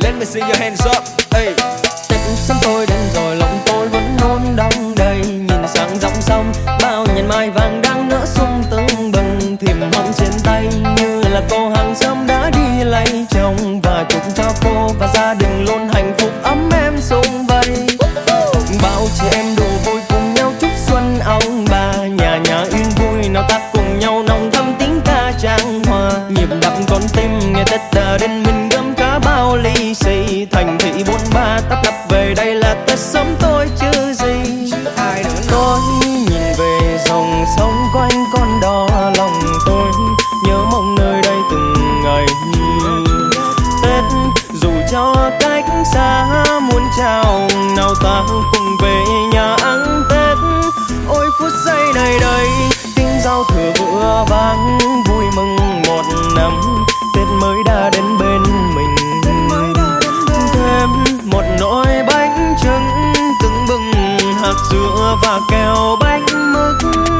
Let me see your hands up. Hey. Tết sớm tôi đến rồi lòng tôi vẫn nôn đong đầy. Nhìn sang dòng sông bao nhành mai vàng đang nở xuân tưng bừng. Thìm hồng trên tay như là cô hàng xóm đã đi lấy chồng. Và chúc cho cô và gia đình luôn hạnh phúc ấm êm sum vầy. Bao chị em đủ vui cùng nhau chúc xuân ông bà. Nhà nhà yên vui nào ta cùng nhau nồng thắm tiếng ca trang hòa. Nhịp đập con tim nghe Tết đã đến mình gom cả bao ly xì. Thành thị bôn ba tấp nập về đây là Tết sớm tôi chứ gì. Tôi nhìn về dòng sông quanh con đò lòng tôi nhớ mong nơi đây từng ngày Tết. Dù cho cách xa muốn chào nào ta cùng về nhà ăn Tết. Ôi phút giây này đây tiếng giao thừa vừa vang vui mừng một năm Tết mới đã đến bên mình. Thêm một nồi bánh trưng tưng bừng hạt dưa và kẹo bánh mứt.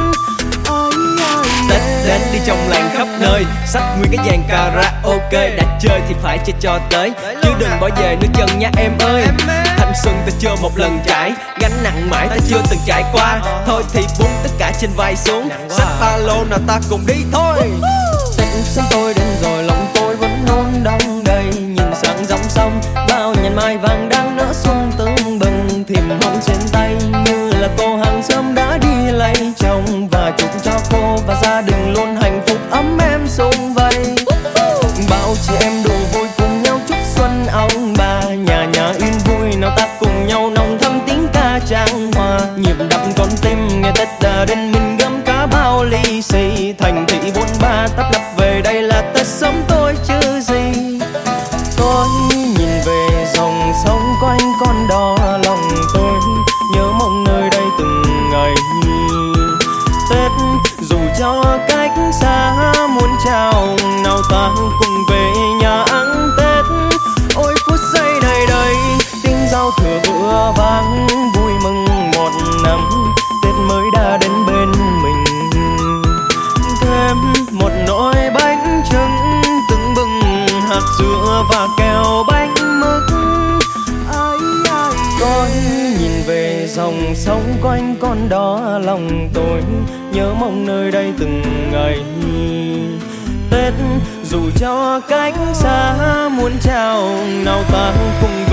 Tết đến đi trong làng khắp nơi, xách nguyên cái dàn karaoke. Đã chơi thì phải chơi cho tới, chứ đừng bỏ về nước chân nha em ơi. Thanh xuân ta chưa một lần trải, gánh nặng mãi ta chưa từng trải qua. Thôi thì buông tất cả trên vai xuống, xách ba lô nào ta cùng đi thôi. Tết sớm tôi đến rồi lòng tôi vẫn nôn đong đầy. Nhìn sang dòng sông bao nhành mai vàng đang nở xuân tưng bừng. Thìm hồng trên tay như là cô hàng xóm đã đi lấy chồng. Và chúc cho cô và gia đình luôn hạnh phúc ấm êm sum vầy. Bao chị em đủ vui cùng nhau chúc xuân ông bà. Nhà nhà yên vui nào ta cùng nhau nồng thắm tiếng ca trang hòa. Nhịp đập con tim nghe Tết đã đến mình gom cả bao ly xì. Thành thị bôn ba tấp nập về đây là Tết sớm tôi chứ gì. Tôi nhìn về dòng sông quanh con đò lòng tôi nhớ mong nơi đây từng ngày Tết. Dù cho cách xa muốn chào nào ta cùng về nhà ăn Tết. Ôi phút giây này đây tiếng giao thừa vừa vang vui mừng một năm Tết mới đã đến bên mình. Thêm một nồi bánh trưng tưng bừng hạt dưa và kẹo bánh mứt. Tôi nhìn về dòng sông quanh con đò lòng tôi nhớ mong nơi đây từng ngày Tết. Dù cho cách xa muốn chào nào ta cùng về